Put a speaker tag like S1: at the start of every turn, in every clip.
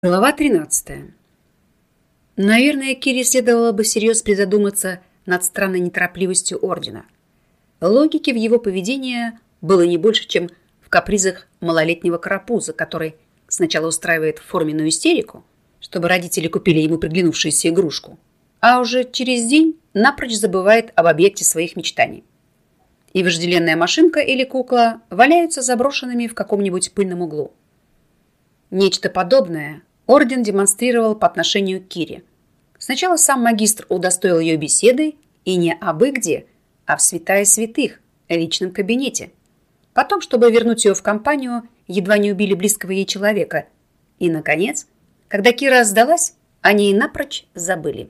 S1: Глава 13. Наверное, Кире следовало бы всерьез призадуматься над странной неторопливостью Ордена. Логики в его поведении было не больше, чем в капризах малолетнего карапуза, который сначала устраивает форменную истерику, чтобы родители купили ему приглянувшуюся игрушку, а уже через день напрочь забывает об объекте своих мечтаний. И вожделенная машинка или кукла валяются заброшенными в каком-нибудь пыльном углу. Нечто подобное Орден демонстрировал по отношению к Кире. Сначала сам магистр удостоил ее беседой, и не абы где, а в святая святых, личном кабинете. Потом, чтобы вернуть ее в компанию, едва не убили близкого ей человека. И, наконец, когда Кира сдалась, они и напрочь забыли.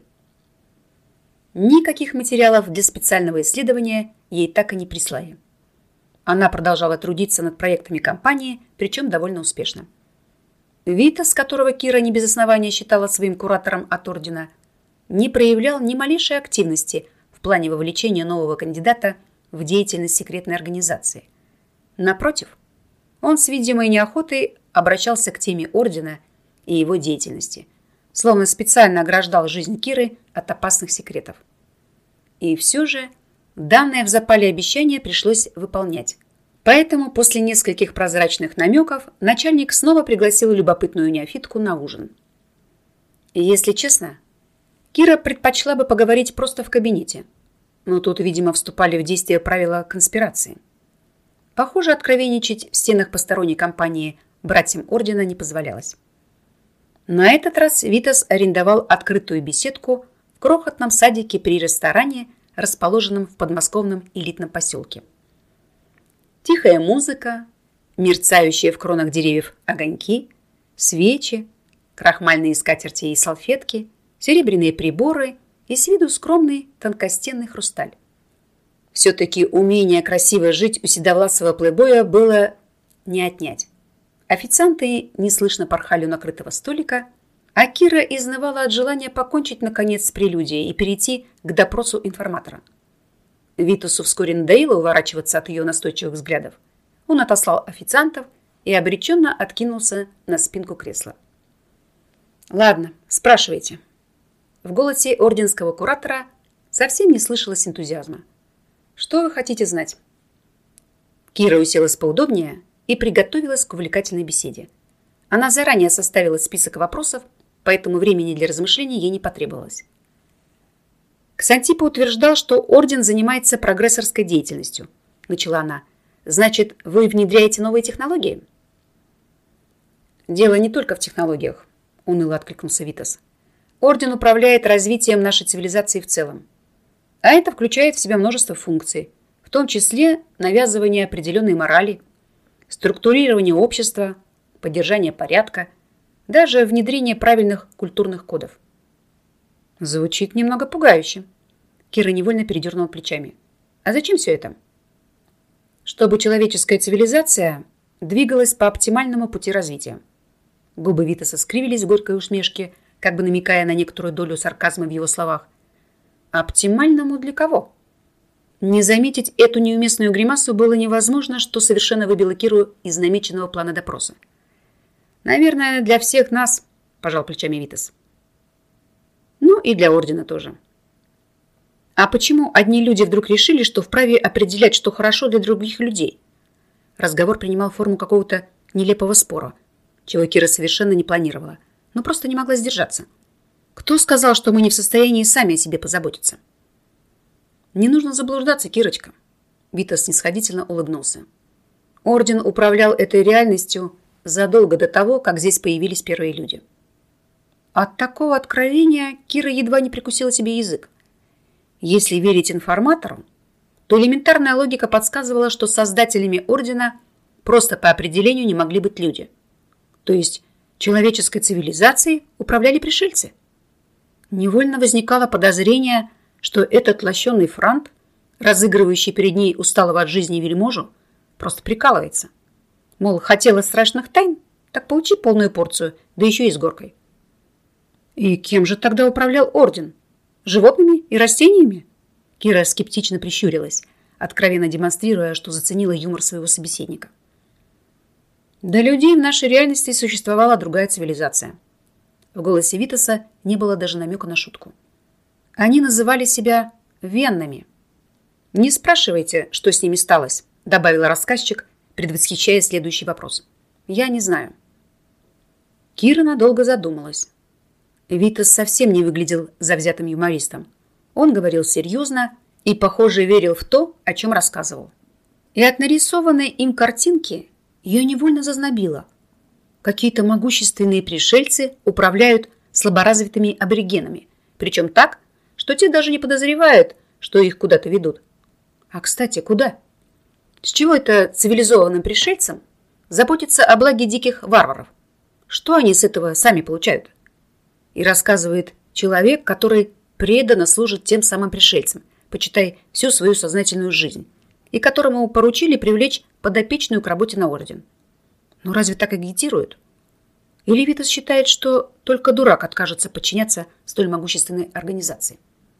S1: Никаких материалов для специального исследования ей так и не прислали. Она продолжала трудиться над проектами компании, причем довольно успешно. Витас, которого Кира не без основания считала своим куратором от Ордена, не проявлял ни малейшей активности в плане вовлечения нового кандидата в деятельность секретной организации. Напротив, он с видимой неохотой обращался к теме Ордена и его деятельности, словно специально ограждал жизнь Киры от опасных секретов. И все же данное в запале обещание пришлось выполнять. Поэтому после нескольких прозрачных намеков начальник снова пригласил любопытную неофитку на ужин. И если честно, Кира предпочла бы поговорить просто в кабинете, но тут, видимо, вступали в действие правила конспирации. Похоже, откровенничать в стенах посторонней компании братьям Ордена не позволялось. На этот раз Витас арендовал открытую беседку в крохотном садике при ресторане, расположенном в подмосковном элитном поселке. Тихая музыка, мерцающие в кронах деревьев огоньки, свечи, крахмальные скатерти и салфетки, серебряные приборы и с виду скромный тонкостенный хрусталь. Все-таки умение красиво жить у седовласого плейбоя было не отнять. Официанты неслышно порхали у накрытого столика, а Кира изнывала от желания покончить, наконец, с прелюдией и перейти к допросу информатора. Витасу вскоре надоело уворачиваться от ее настойчивых взглядов. Он отослал официантов и обреченно откинулся на спинку кресла. «Ладно, спрашивайте». В голосе орденского куратора совсем не слышалось энтузиазма. «Что вы хотите знать?» Кира уселась поудобнее и приготовилась к увлекательной беседе. Она заранее составила список вопросов, поэтому времени для размышлений ей не потребовалось. Ксантипа утверждал, что Орден занимается прогрессорской деятельностью. Начала она. Значит, вы внедряете новые технологии? Дело не только в технологиях, уныло откликнулся Витас. Орден управляет развитием нашей цивилизации в целом. А это включает в себя множество функций, в том числе навязывание определенной морали, структурирование общества, поддержание порядка, даже внедрение правильных культурных кодов. Звучит немного пугающе. Кира невольно передернула плечами. А зачем все это? Чтобы человеческая цивилизация двигалась по оптимальному пути развития. Губы Витаса скривились в горькой усмешке, как бы намекая на некоторую долю сарказма в его словах. Оптимальному для кого? Не заметить эту неуместную гримасу было невозможно, что совершенно выбило Киру из намеченного плана допроса. Наверное, для всех нас, пожал плечами Витас. Ну и для Ордена тоже. А почему одни люди вдруг решили, что вправе определять, что хорошо для других людей? Разговор принимал форму какого-то нелепого спора, чего Кира совершенно не планировала, но просто не могла сдержаться. Кто сказал, что мы не в состоянии сами о себе позаботиться? Не нужно заблуждаться, Кирочка. Витас снисходительно улыбнулся. Орден управлял этой реальностью задолго до того, как здесь появились первые люди. От такого откровения Кира едва не прикусила себе язык. Если верить информатору, то элементарная логика подсказывала, что создателями Ордена просто по определению не могли быть люди. То есть человеческой цивилизацией управляли пришельцы. Невольно возникало подозрение, что этот лощеный франт, разыгрывающий перед ней усталого от жизни вельможу, просто прикалывается. Мол, хотела страшных тайн, так получи полную порцию, да еще и с горкой. И кем же тогда управлял Орден? Животными и растениями? Кира скептично прищурилась, откровенно демонстрируя, что заценила юмор своего собеседника. До людей в нашей реальности существовала другая цивилизация. В голосе Витаса не было даже намека на шутку. Они называли себя веннами. «Не спрашивайте, что с ними сталось», — добавила рассказчик, предвосхищая следующий вопрос. «Я не знаю». Кира надолго задумалась. Витас совсем не выглядел завзятым юмористом. Он говорил серьезно и, похоже, верил в то, о чем рассказывал. И от нарисованной им картинки ее невольно зазнобило. Какие-то могущественные пришельцы управляют слаборазвитыми аборигенами, причем так, что те даже не подозревают, что их куда-то ведут. А, кстати, куда? С чего это цивилизованным пришельцам заботиться о благе диких варваров? Что они с этого сами получают? И рассказывает человек, который преданно служит тем самым пришельцам, почитай, всю свою сознательную жизнь, и которому поручили привлечь подопечную к работе на орден. Но разве так агитируют? Или Витас считает, что только дурак откажется подчиняться столь могущественной организации?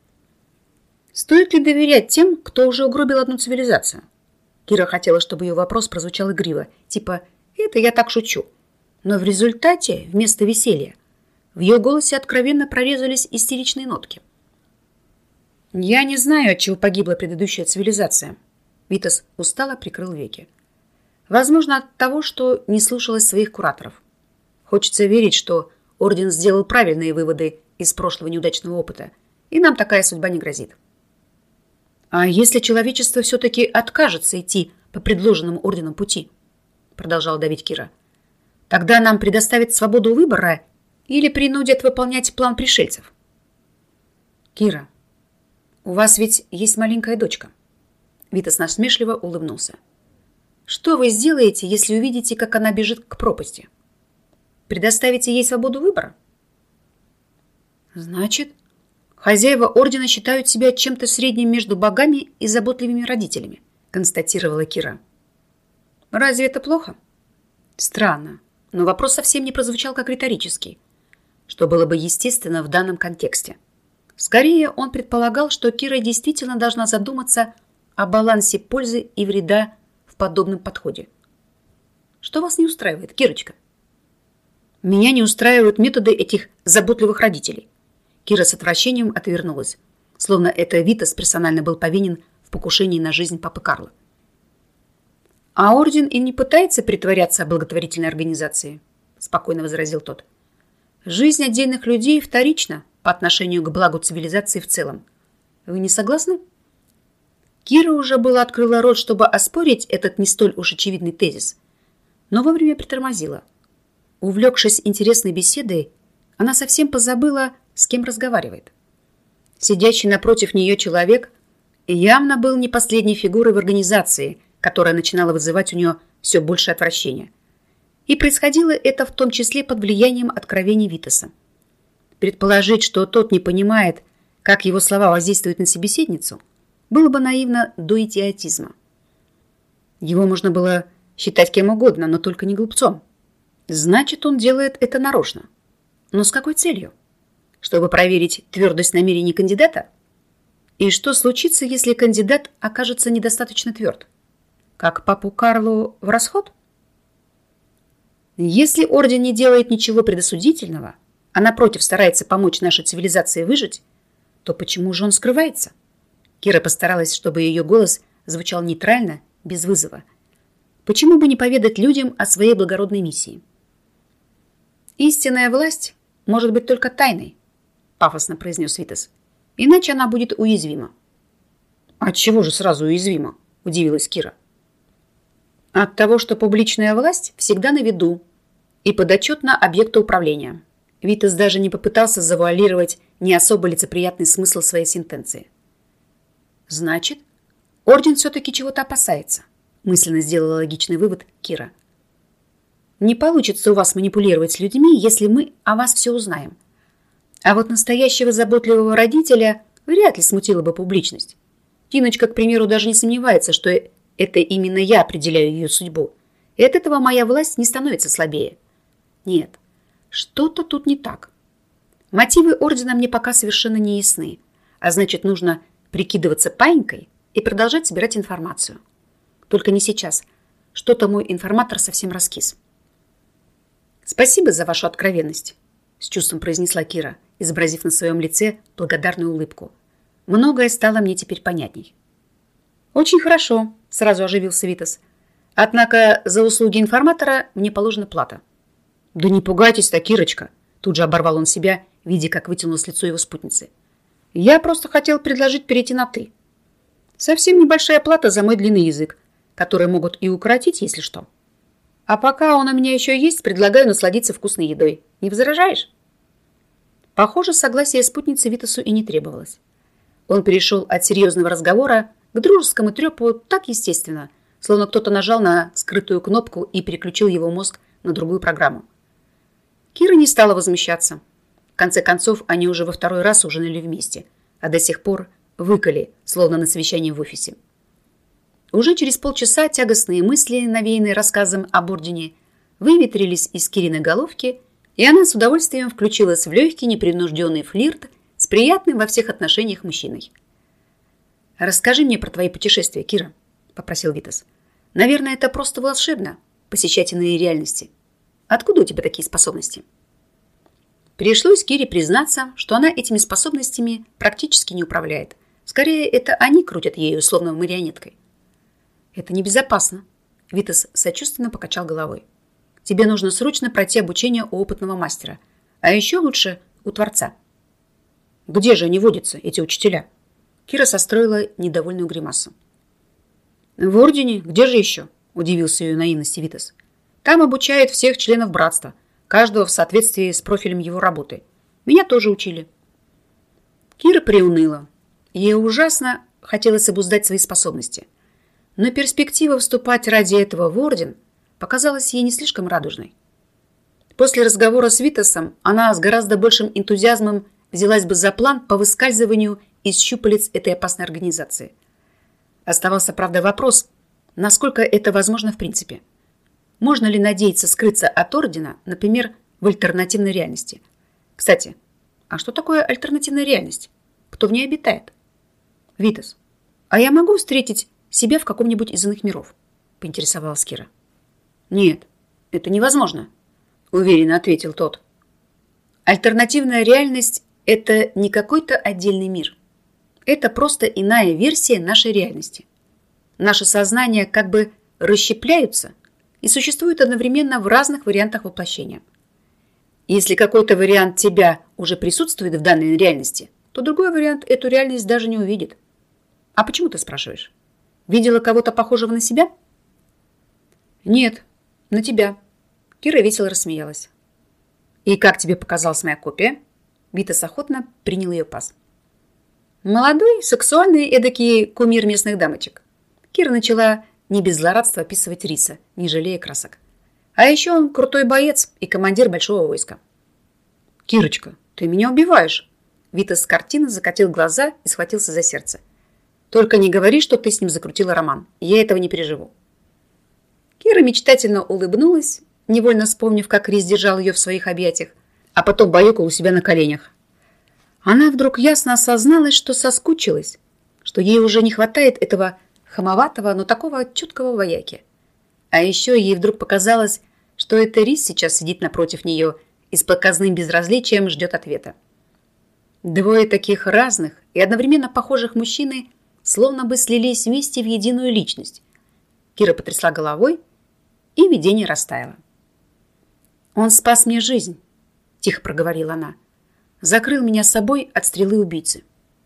S1: Стоит ли доверять тем, кто уже угробил одну цивилизацию? Кира хотела, чтобы ее вопрос прозвучал игриво, типа «это я так шучу». Но в результате, вместо веселья, в ее голосе откровенно прорезались истеричные нотки. «Я не знаю, от чего погибла предыдущая цивилизация». Витас устало прикрыл веки. «Возможно, от того, что не слушалась своих кураторов. Хочется верить, что Орден сделал правильные выводы из прошлого неудачного опыта, и нам такая судьба не грозит». «А если человечество все-таки откажется идти по предложенному Орденом пути?» Продолжала давить Кира. «Тогда нам предоставят свободу выбора или принудят выполнять план пришельцев?» «Кира, у вас ведь есть маленькая дочка». Витас насмешливо улыбнулся. «Что вы сделаете, если увидите, как она бежит к пропасти? Предоставите ей свободу выбора?» «Значит, хозяева Ордена считают себя чем-то средним между богами и заботливыми родителями», констатировала Кира. «Разве это плохо?» Странно, но вопрос совсем не прозвучал как риторический, что было бы естественно в данном контексте. Скорее, он предполагал, что Кира действительно должна задуматься о балансе пользы и вреда в подобном подходе. «Что вас не устраивает, Кирочка?» «Меня не устраивают методы этих заботливых родителей». Кира с отвращением отвернулась, словно это Витас персонально был повинен в покушении на жизнь папы Карла. «А Орден и не пытается притворяться благотворительной организацией», спокойно возразил тот. «Жизнь отдельных людей вторична по отношению к благу цивилизации в целом. Вы не согласны?» Кира уже было открыла рот, чтобы оспорить этот не столь уж очевидный тезис, но вовремя притормозила. Увлекшись интересной беседой, она совсем позабыла, с кем разговаривает. Сидящий напротив нее человек явно был не последней фигурой в организации, которая начинала вызывать у нее все больше отвращения. И происходило это в том числе под влиянием откровений Витаса. Предположить, что тот не понимает, как его слова воздействуют на собеседницу, было бы наивно до идиотизма. Его можно было считать кем угодно, но только не глупцом. Значит, он делает это нарочно. Но с какой целью? Чтобы проверить твердость намерений кандидата? И что случится, если кандидат окажется недостаточно тверд? Как папу Карлу в расход? Если Орден не делает ничего предосудительного, а напротив старается помочь нашей цивилизации выжить, то почему же он скрывается? Кира постаралась, чтобы ее голос звучал нейтрально, без вызова. Почему бы не поведать людям о своей благородной миссии? «Истинная власть может быть только тайной», пафосно произнес Витас. «Иначе она будет уязвима». «Отчего же сразу уязвима?» удивилась Кира. «От того, что публичная власть всегда на виду и подотчетна объекту управления». Витас даже не попытался завуалировать не особо лицеприятный смысл своей сентенции. «Значит, Орден все-таки чего-то опасается», мысленно сделала логичный вывод Кира. «Не получится у вас манипулировать людьми, если мы о вас все узнаем. А вот настоящего заботливого родителя вряд ли смутила бы публичность. Тиночка, к примеру, даже не сомневается, что это именно я определяю ее судьбу. И от этого моя власть не становится слабее. Нет, что-то тут не так. Мотивы Ордена мне пока совершенно не ясны, а значит, нужно прикидываться паинькой и продолжать собирать информацию. Только не сейчас. Что-то мой информатор совсем раскис». «Спасибо за вашу откровенность». с чувством произнесла Кира, изобразив на своем лице благодарную улыбку. Многое стало мне теперь понятней. Очень хорошо, сразу оживился Витас. Однако за услуги информатора мне положена плата. Да не пугайтесь-то, Кирочка, тут же оборвал он себя, видя, как вытянулось лицо его спутницы. Я просто хотел предложить перейти на «ты». Совсем небольшая плата за мой длинный язык, который могут и укоротить, если что. А пока он у меня еще есть, предлагаю насладиться вкусной едой. Не возражаешь? Похоже, согласия спутницы Витасу и не требовалось. Он перешел от серьезного разговора к дружескому трепу так естественно, словно кто-то нажал на скрытую кнопку и переключил его мозг на другую программу. Кира не стала возмущаться. В конце концов, они уже во второй раз ужинали вместе, а до сих пор выкали, словно на совещании в офисе. Уже через полчаса тягостные мысли, навеянные рассказом об ордене, выветрились из Кириной головки, и она с удовольствием включилась в легкий непринужденный флирт с приятным во всех отношениях мужчиной. «Расскажи мне про твои путешествия, Кира», — попросил Витас. «Наверное, это просто волшебно — посещать иные реальности. Откуда у тебя такие способности?» Пришлось Кире признаться, что она этими способностями практически не управляет. Скорее, это они крутят ею, словно марионеткой. «Это небезопасно», — Витас сочувственно покачал головой. «Тебе нужно срочно пройти обучение у опытного мастера, а еще лучше у Творца». «Где же они водятся, эти учителя?» Кира состроила недовольную гримасу. «В Ордене? Где же еще?» — удивился ее наивности Витас. «Там обучают всех членов братства, каждого в соответствии с профилем его работы. Меня тоже учили». Кира приуныла. Ей ужасно хотелось обуздать свои способности. Но перспектива вступать ради этого в Орден показалась ей не слишком радужной. После разговора с Витасом она с гораздо большим энтузиазмом взялась бы за план по выскальзыванию из щупалец этой опасной организации. Оставался, правда, вопрос, насколько это возможно в принципе. Можно ли надеяться скрыться от Ордена, например, в альтернативной реальности? Кстати, а что такое альтернативная реальность? Кто в ней обитает? Витас, а я могу встретить себя в каком-нибудь из иных миров? Поинтересовалась Кира. Нет, это невозможно, уверенно ответил тот. Альтернативная реальность – это не какой-то отдельный мир. Это просто иная версия нашей реальности. Наши сознания как бы расщепляются и существуют одновременно в разных вариантах воплощения. Если какой-то вариант тебя уже присутствует в данной реальности, то другой вариант эту реальность даже не увидит. А почему ты спрашиваешь? Видела кого-то похожего на себя? Нет, на тебя. Кира весело рассмеялась. И как тебе показалась моя копия? Витас охотно принял ее пас. Молодой, сексуальный, эдакий кумир местных дамочек. Кира начала не без злорадства описывать Риса, не жалея красок. А еще он крутой боец и командир большого войска. Кирочка, ты меня убиваешь. Витас с картины закатил глаза и схватился за сердце. Только не говори, что ты с ним закрутила роман. Я этого не переживу. Кира мечтательно улыбнулась, невольно вспомнив, как Рис держал ее в своих объятиях, а потом баюкал у себя на коленях. Она вдруг ясно осозналась, что соскучилась, что ей уже не хватает этого хамоватого, но такого чуткого вояки. А еще ей вдруг показалось, что это Рис сейчас сидит напротив нее и с показным безразличием ждет ответа. Двое таких разных и одновременно похожих мужчины словно бы слились вместе в единую личность. Кира потрясла головой, и видение растаяло. «Он спас мне жизнь», — тихо проговорила она. «Закрыл меня собой от стрелы убийцы».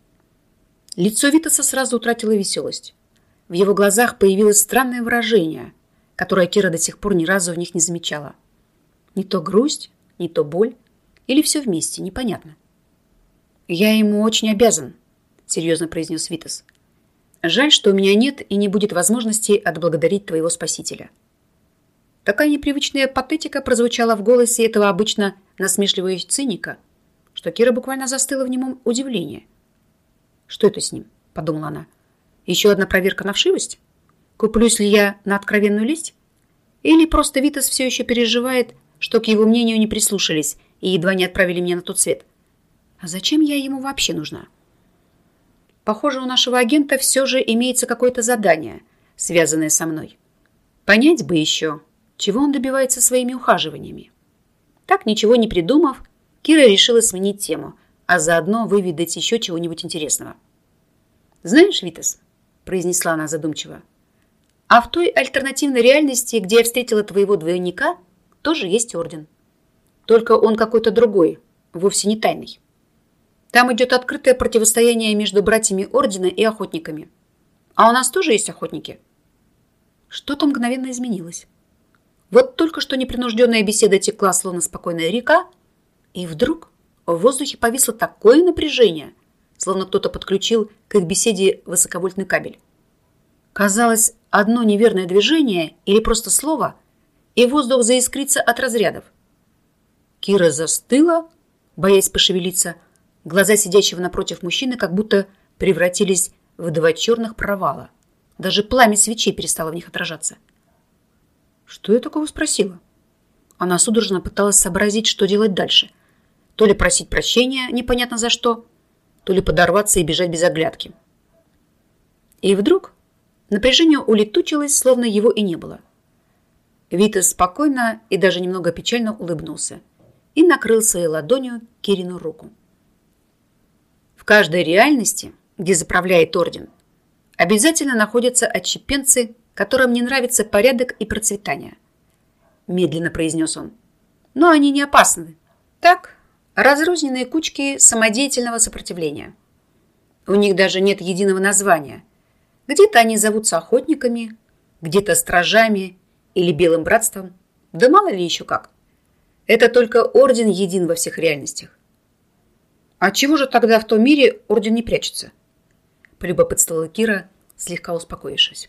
S1: Лицо Витаса сразу утратило веселость. В его глазах появилось странное выражение, которое Кира до сих пор ни разу в них не замечала. Не то грусть, не то боль, или все вместе, непонятно. «Я ему очень обязан», — серьезно произнес Витас. «Жаль, что у меня нет и не будет возможности отблагодарить твоего спасителя». Такая непривычная патетика прозвучала в голосе этого обычно насмешливого циника, что Кира буквально застыла в немом удивлении. «Что это с ним?» – подумала она. «Еще одна проверка на вшивость? Куплюсь ли я на откровенную лесть? Или просто Витас все еще переживает, что к его мнению не прислушались и едва не отправили меня на тот свет? А зачем я ему вообще нужна?» Похоже, у нашего агента все же имеется какое-то задание, связанное со мной. Понять бы еще, чего он добивается своими ухаживаниями. Так, ничего не придумав, Кира решила сменить тему, а заодно выведать еще чего-нибудь интересного. «Знаешь, Витас», – произнесла она задумчиво, – «а в той альтернативной реальности, где я встретила твоего двойника, тоже есть орден. Только он какой-то другой, вовсе не тайный. Там идет открытое противостояние между братьями ордена и охотниками. А у нас тоже есть охотники». Что-то мгновенно изменилось. Вот только что непринужденная беседа текла, словно спокойная река, и вдруг в воздухе повисло такое напряжение, словно кто-то подключил к их беседе высоковольтный кабель. Казалось, одно неверное движение или просто слово, и воздух заискрится от разрядов. Кира застыла, боясь пошевелиться. Глаза сидящего напротив мужчины как будто превратились в два черных провала. Даже пламя свечей перестало в них отражаться. Что я такого спросила? Она судорожно пыталась сообразить, что делать дальше. То ли просить прощения, непонятно за что, то ли подорваться и бежать без оглядки. И вдруг напряжение улетучилось, словно его и не было. Витас спокойно и даже немного печально улыбнулся и накрыл своей ладонью Кирину руку. В каждой реальности, где заправляет орден, обязательно находятся отщепенцы, которым не нравится порядок и процветание. Медленно произнес он. Но они не опасны. Так, разрозненные кучки самодеятельного сопротивления. У них даже нет единого названия. Где-то они зовутся охотниками, где-то стражами или белым братством. Да мало ли еще как. Это только орден един во всех реальностях. А чего же тогда в том мире орден не прячется? Полюбопытствовала Кира, слегка успокоившись.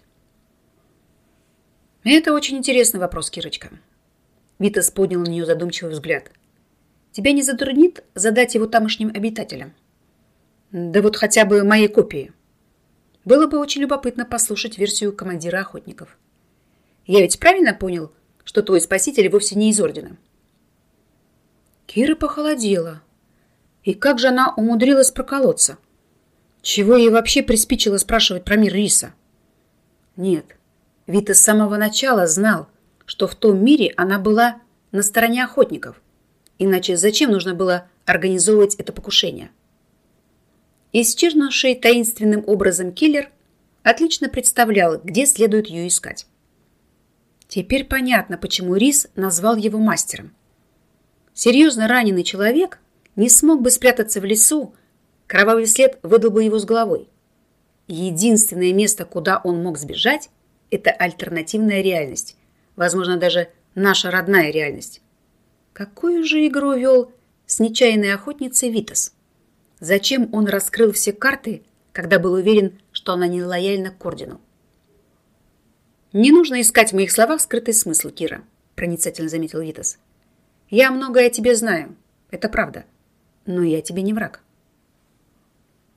S1: Это очень интересный вопрос, Кирочка. Витас поднял на нее задумчивый взгляд. Тебя не затруднит задать его тамошним обитателям? Да вот хотя бы моей копии. Было бы очень любопытно послушать версию командира охотников. Я ведь правильно понял, что твой спаситель вовсе не из ордена? Кира похолодела. И как же она умудрилась проколоться? Чего ей вообще приспичило спрашивать про мир Риса? Нет, Витас с самого начала знал, что в том мире она была на стороне охотников. Иначе зачем нужно было организовывать это покушение? Исчезнувший таинственным образом киллер отлично представлял, где следует ее искать. Теперь понятно, почему Рис назвал его мастером. Серьезно раненый человек не смог бы спрятаться в лесу, кровавый след выдал бы его с головой. Единственное место, куда он мог сбежать, это альтернативная реальность, возможно, даже наша родная реальность. Какую же игру вел с нечаянной охотницей Витас? Зачем он раскрыл все карты, когда был уверен, что она не лояльна к ордену? «Не нужно искать в моих словах скрытый смысл, Кира», проницательно заметил Витас. «Я многое о тебе знаю, это правда, но я тебе не враг».